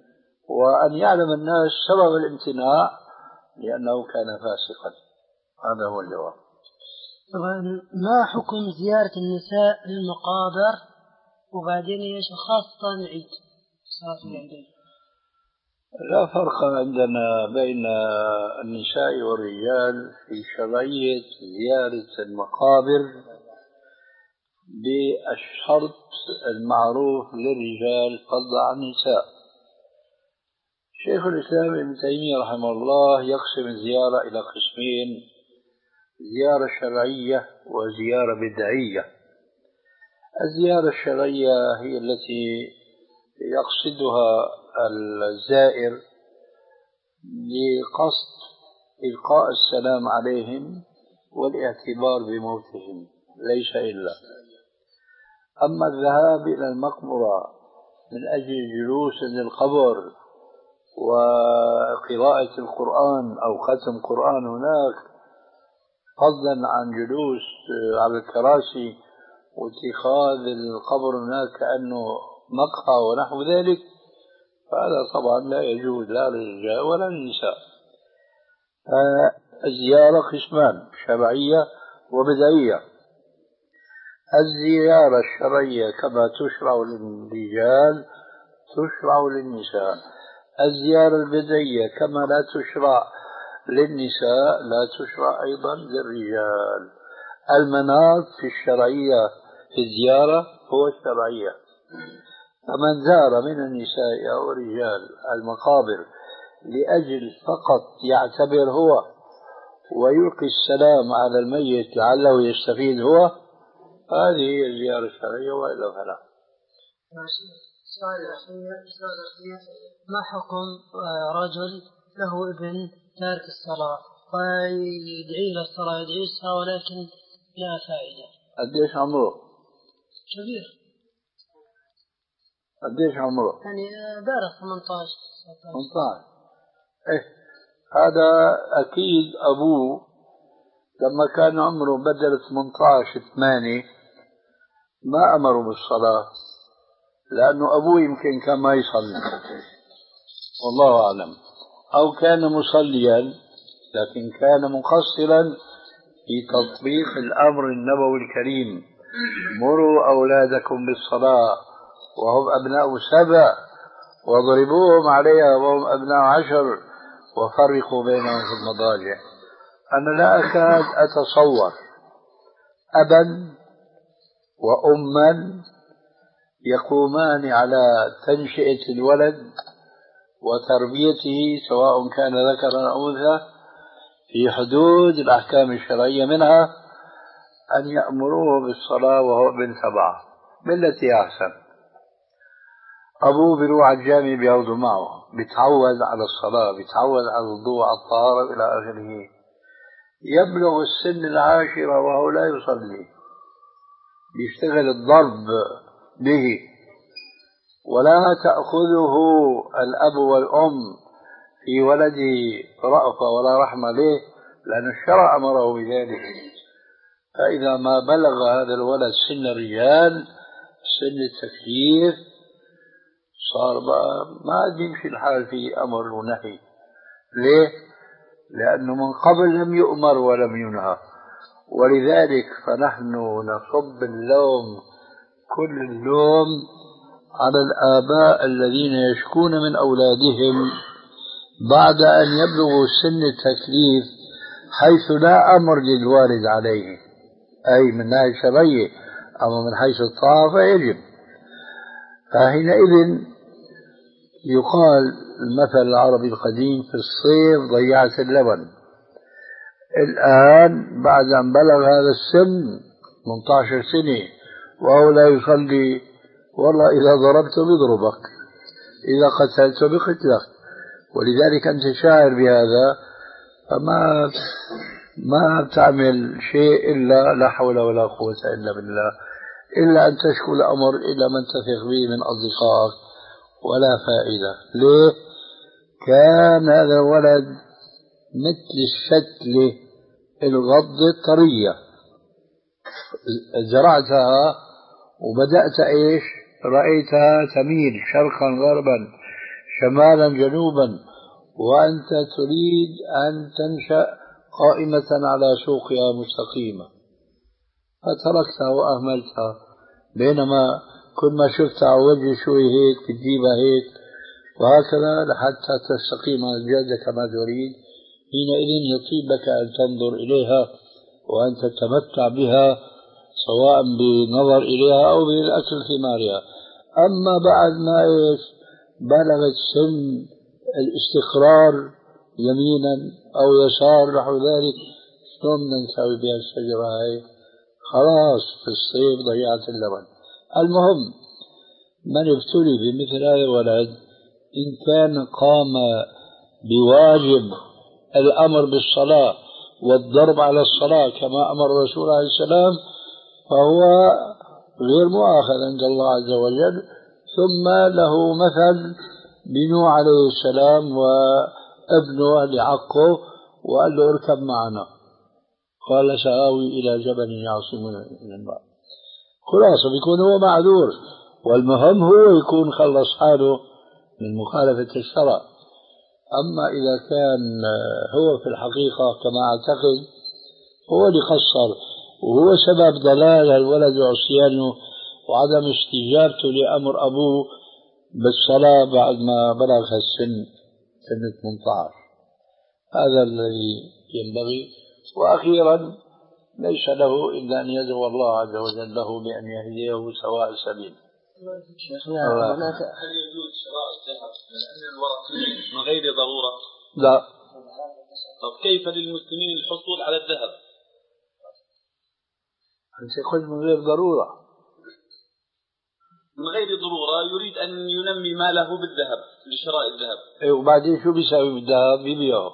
وأن يعلم الناس سبب الامتناع لأنه كان فاسقا. هذا هو الجواب. طبعا ما حكم زيارة النساء للمقابر وبعدين ايش خاصة العيد صلاة العيدين؟ لا فرق عندنا بين النساء والرجال في شرعية زيارة المقابر بالشرط المعروف للرجال فضلا عن النساء. شيخ الإسلام ابن تيمية رحمه الله يقسم الزيارة إلى قسمين: زيارة شرعية وزيارة بدعية. الزيارة الشرعية هي التي يقصدها الزائر لقصد إلقاء السلام عليهم والاعتبار بموتهم، ليس إلا. أما الذهاب إلى المقبرة من أجل جلوس للقبر وقراءة القرآن أو ختم قرآن هناك فضلا عن جلوس على الكراسي واتخاذ القبر هناك كأنه مقهى ونحو ذلك، فهذا طبعا لا يجوز لا للرجال ولا للنساء. الزيارة قسمان: شرعية وبدعية. الزيارة الشرعية كما تشرع للرجال تشرع للنساء. الزيارة البدعية كما لا تشرع للنساء لا تشرع أيضا للرجال. المناط في الشرعية في الزيارة هو الشرعية. فمن زار من النساء أو الرجال المقابر لأجل فقط يعتبر هو ويلقي السلام على الميت لعله يستفيد هو، هذه هي الزيارة الشرعية، وإلا فلا. سؤال الأخير: ما حكم رجل له ابن تارك الصلاة ويدعي له الصلاة يدعي الصلاة ولكن لا فائدة؟ قديش عمره؟ كبير. قديش عمره؟ يعني بارغ ثمانية عشر ثمانية عشر. إيه هذا أكيد أبوه لما كان عمره بدل ثمانية عشر ثمانية ما أمره بالصلاة، لأنه أبوه يمكن كان ما يصلي والله أعلم، أو كان مصليا لكن كان مقصرا في تطبيق الأمر النبوي الكريم: مروا أولادكم بالصلاة وهم أبناء سبع واضربوهم عليها وهم أبناء عشر وفرقوا بينهم في المضاجع. أنا لا أكاد أتصور أبا وأما يقومان على تنشئة الولد وتربيته سواء كان ذكرا أو أنثى في حدود الأحكام الشرعية، منها أن يأمروه بالصلاة وهو ابن سبعة بالتي أحسن. أبوه بيروح على الجامع بياخذه معه، بيتعود على الصلاة، بيتعود على الوضوء على الطهارة إلى آخره. يبلغ السن العاشرة وهو لا يصلي، بيشتغل الضرب به، ولا تأخذه الأب والأم في ولده رأفة ولا رحمة له، لأن الشرع أمره بذلك. فإذا ما بلغ هذا الولد سن الرجال سن التكليف صار بقى ما يمشي الحال في أمر ونهي. ليه؟ لأنه من قبل لم يؤمر ولم ينهى، ولذلك فنحن نصب اللوم كل اللوم على الآباء الذين يشكون من أولادهم بعد أن يبلغوا سن التكليف حيث لا أمر للوالد عليه، أي من ناحية شرعية، أما من حيث الطاعة فيجب. فحينئذ يقال المثل العربي القديم: في الصيف ضيعت اللبن. الآن بعد أن بلغ هذا السن ثمانية عشر سنة وهو لا يصلي، والله إذا ضربته بيضربك، إذا قتلته بقتلك، ولذلك أنت شاعر بهذا، فما ما بتعمل شيء إلا لا حول ولا قوة إلا بالله، إلا أن تشكو الأمر إلى من تثق به من أصدقائك، ولا فائدة. ليه؟ كان هذا الولد مثل الشتلة الغضة الطرية، زرعتها وبدأت إيش؟ رأيتها تميل شرقا غربا شمالا جنوبا وأنت تريد أن تنشأ قائمة على سوقها مستقيمة، فتركتها وأهملتها، بينما كل ما شفتها على وجه شوي هيك بتجيبها هيك وهكذا لحتى تستقيم على الجادة كما تريد. حينئذ يطيب لك أن تنظر إليها وأن تتمتع بها سواء بنظر إليها أو بالأكل ثمارها. أما بعد ما إيش بلغت سن الاستقرار يمينا أو يسار نحو ذلك، شلون بدنا نساوي بها الشجرة هاي؟ خلاص في الصيف ضيعت اللبن. المهم من ابتلي بمثل هذا الولد إن كان قام بواجب الأمر بالصلاة والضرب على الصلاة كما أمر الرسول عليه السلام فهو غير مؤاخذ عند الله عز وجل. ثم له مثل بنوح عليه السلام وابنه لعقه وقال له اركب معنا، قال سآوي إلى جبل يعصمني من الماء. خلاصة بيكون هو معذور، والمهم هو يكون خلص حاله من مخالفة الشرع. أما إذا كان هو في الحقيقة كما أعتقد هو اللي قصر وهو سبب ضلال الولد وعصيانه وعدم استجابته لأمر أبوه بالصلاة بعد ما بلغ السن سنة ثمانية عشر، هذا الذي ينبغي. وأخيرا ليس له إلا أن يدعو الله عز وجل له بأن يهديه سواء السبيل. هل يجوز شراء الذهب من الورقيين من غير ضرورة؟ لا. طب كيف للمسلمين الحصول على الذهب؟ أنت قلت من غير ضرورة. من غير ضرورة يريد أن ينمي ماله بالذهب لشراء الذهب. إيه وبعدين شو بيساوي بالذهب؟ بيبيعه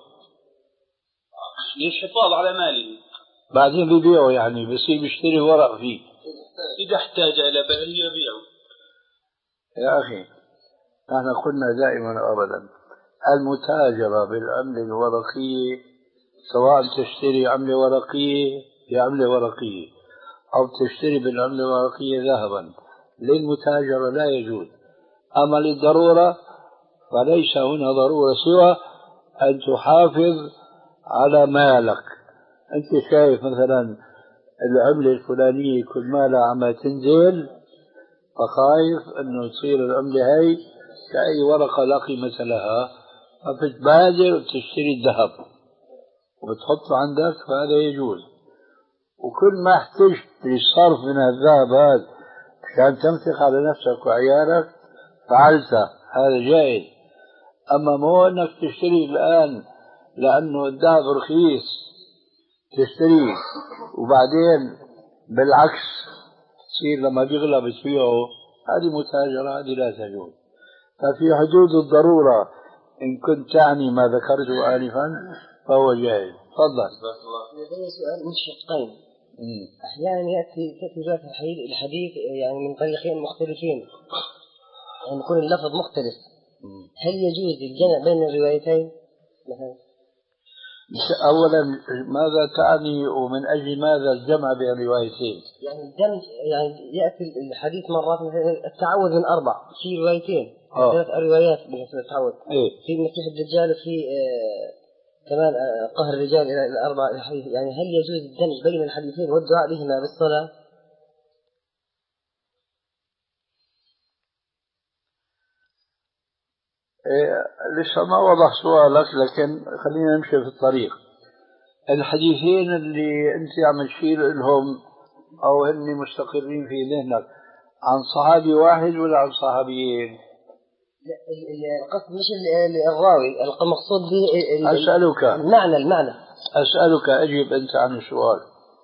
للحفاظ على ماله. بعدين بيبيعه يعني بصير بيشتري ورق فيه. إذا احتاج إلى بيعه يبيعه. يا أخي نحن قلنا دائما وأبدا المتاجرة بالعملة الورقية سواء تشتري عملة ورقية بعملة ورقية أو تشتري بالعملة الورقية ذهبا للمتاجرة لا يجوز. أما للضرورة فليس هنا ضرورة سوى أن تحافظ على مالك. أنت شايف مثلا العملة الفلانية كل ما لا عم تنزل فخايف أنه تصير العملة هاي كأي ورقة لا قيمة لها، فبتبادر وتشتري الذهب وبتحطه عندك، فهذا يجوز. وكل ما احتجت للصرف من الذهب هذا عشان تنفق على نفسك وعيالك فعلته، هذا جائز. أما مو أنك تشتري الآن لأنه الذهب رخيص تشتريه وبعدين بالعكس تصير لما بيغلى بتبيعه، هذه متاجرة، هذه لا تجوز. ففي حدود الضرورة إن كنت تعني ما ذكرته آنفا فهو جائز. تفضل. لدي سؤال من شقين. أحيانا يأتي تأتي ذات الحديث يعني من طريقين مختلفين، يعني يكون اللفظ مختلف. هل يجوز الجمع بين الروايتين مثلا؟ أولا ماذا تعني ومن أجل ماذا الجمع بين الروايتين؟ يعني الدمج يعني يأتي الحديث مرات مثلا التعوذ من أربع في روايتين آه. ثلاث روايات بالنسبة للتعوذ. إيه؟ في مسيح الدجال وفي آه كمان آه قهر الرجال إلى الأربع الحديث. يعني هل يجوز الدمج بين الحديثين والدعاء بهما بالصلاة؟ إيه لسه ما وضح سؤالك لكن خلينا نمشي في الطريق. الحديثين اللي أنت عم تشير لهم أو هن مستقرين في ذهنك عن صحابي واحد ولا عن صحابيين؟ القصد مش الراوي، المقصود به أسألك المعنى المعنى أسألك أجب أنت عن السؤال.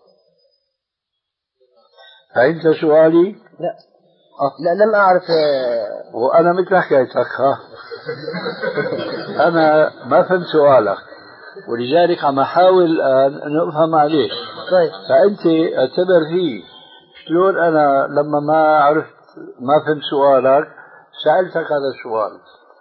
فهمت سؤالي؟ لا أه. لا لم أعرف. وأنا مثل حكايتك ها أنا ما فهمت سؤالك ولذلك عم أحاول الآن أن أفهم عليك. طيب. فأنت اعتبر فيه شلون أنا لما ما عرفت ما فهمت سؤالك سألتك هذا السؤال،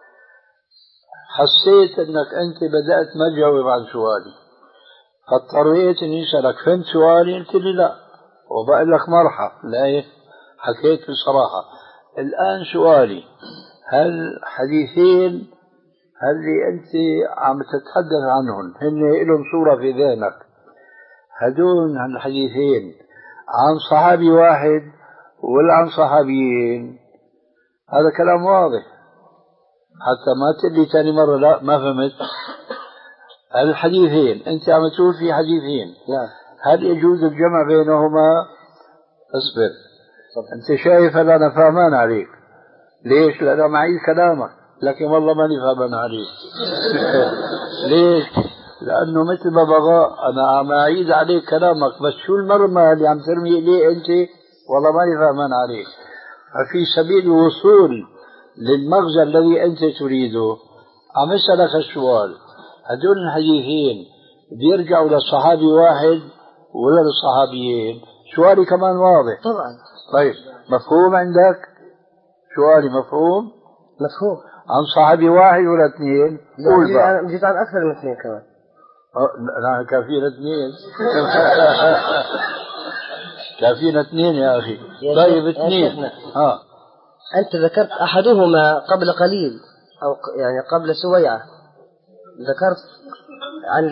حسيت أنك أنت بدأت ما تجاوب عن سؤالي فاضطريت أني أسألك فهمت سؤالي؟ قلت لي لا وبقول لك مرحب لا حكيت بصراحة. الآن سؤالي هل حديثين اللي أنت عم تتحدث عنهم هن لهم صورة في ذهنك، هدول الحديثين عن صحابي واحد ولا عن صحابيين؟ هذا كلام واضح، حتى ما تقلي ثاني مرة لا ما فهمت. الحديثين أنت عم تقول في حديثين، هل يجوز الجمع بينهما؟ اصبر، أنت شايف أنا فهمان عليك. ليش؟ لأن معي كلامك، لكن والله ماني فهمان عليك. ليش؟ لأنه مثل ما بغى أنا عم أعيد عليك كلامك، بس شو المرمى اللي عم ترمي إليه أنت؟ والله ماني فهمان عليك. ففي سبيل الوصول للمغزى الذي أنت تريده عم أسألك السؤال، هدول الحديثين بيرجعوا لصحابي واحد ولا لصحابيين؟ سؤالي كمان واضح طبعا. طيب مفهوم عندك؟ سؤالي مفهوم؟ مفهوم. عن صحابي واحد ولا اثنين؟ قول بقى. بجيت عن أكثر من اثنين كمان. نحن كافينا اثنين. كافينا اثنين يا أخي. طيب اثنين. ها. أنت ذكرت أحدهما قبل قليل أو يعني قبل سويعة، ذكرت عن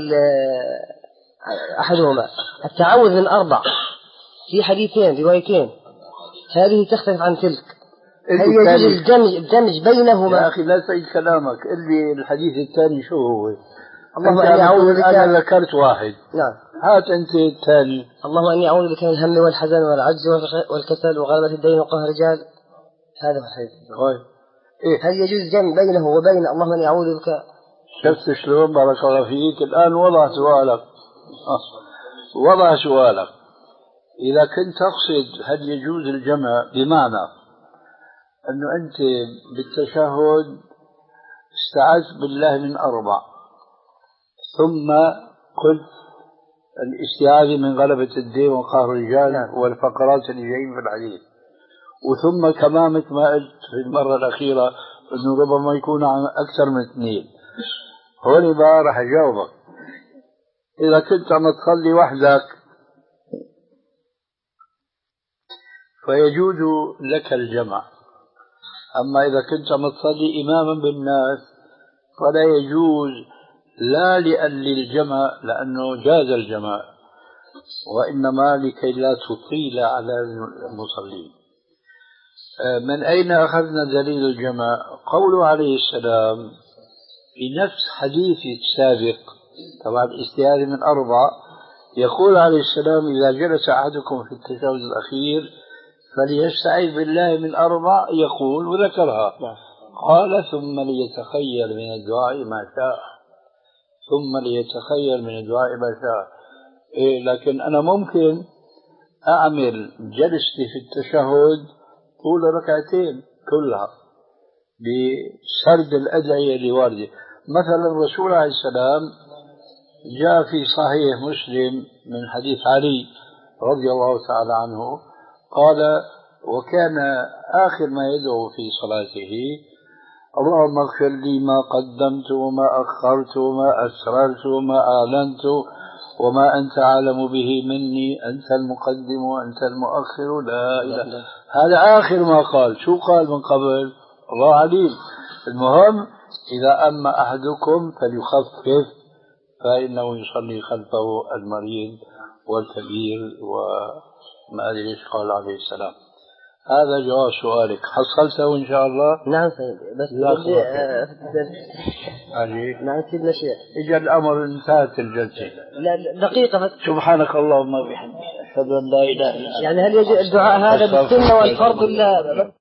أحدهما التعوذ من أربع في حديثين روايتين، هذه تختلف عن تلك. هل يجوز الدمج, الدمج بينهما؟ يا أخي لا تعيد كلامك، اللي الحديث الثاني شو هو؟ اللهم إني أعوذ بك. أنا ذكرت واحد. نعم. هات أنت الثاني. اللهم إني أعوذ بك من الهم والحزن والعجز والكسل وغلبة الدين وقهر الرجال. هذا هو الحديث. إيه؟ هل يجوز الجمع بينه وبين اللهم إني أعوذ بك؟ شفت شلون؟ بارك الله فيك. الآن وضع سؤالك، وضع سؤالك. إذا كنت تقصد هل يجوز الجمع بمعنى أنه أنت بالتشهد استعذت بالله من أربع، ثم قلت الاستعاذة من غلبة الدين وقهر الرجال والفقرات اللي جايين في الحديث، وثم كمان مثل ما قلت في المرة الأخيرة أنه ربما يكون أكثر من اثنين. هون بقى رح أجاوبك. إذا كنت عم تصلي وحدك فيجوز لك الجمع، أما إذا كنت عم تصلي إماما بالناس فلا يجوز، لا لأجل الجمع لأنه جاز الجمع، وإنما لكي لا تطيل على المصلين. من أين أخذنا دليل الجمع؟ قوله عليه السلام في نفس حديث السابق طبعا الاستعاذة من أربع، يقول عليه السلام إذا جلس أحدكم في التشهد الأخير فليستعيذ بالله من أربع، يقول وذكرها، قال ثم ليتخيل من الدعاء ما شاء، ثم ليتخيل من الدعاء ما شاء. إيه لكن أنا ممكن أعمل جلستي في التشهد طول ركعتين كلها بسرد الأدعية اللي واردة. مثلا الرسول عليه السلام جاء في صحيح مسلم من حديث علي رضي الله تعالى عنه قال وكان آخر ما يدعو في صلاته اللهم اغفر لي ما قدمت وما أخرت وما أسررت وما أعلنت وما أنت أعلم به مني، أنت المقدم وأنت المؤخر لا إله. هذا آخر ما قال. شو قال من قبل؟ الله عليم. المهم إذا أما أحدكم فليخفف فإنه يصلي خلفه المريض والكبير وما أدري إيش قال عليه السلام. هذا جواب سؤالك، حصلته إن شاء الله؟ نعم سيدي، بس بدي أجي نعم سيدنا شيخ إجا الأمر انتهت الجلسة. لا دقيقة بس. سبحانك اللهم وبحمدك أشهد أن لا إله إلا أنت. يعني هل يجوز الدعاء هذا بالسنة والفرض ولا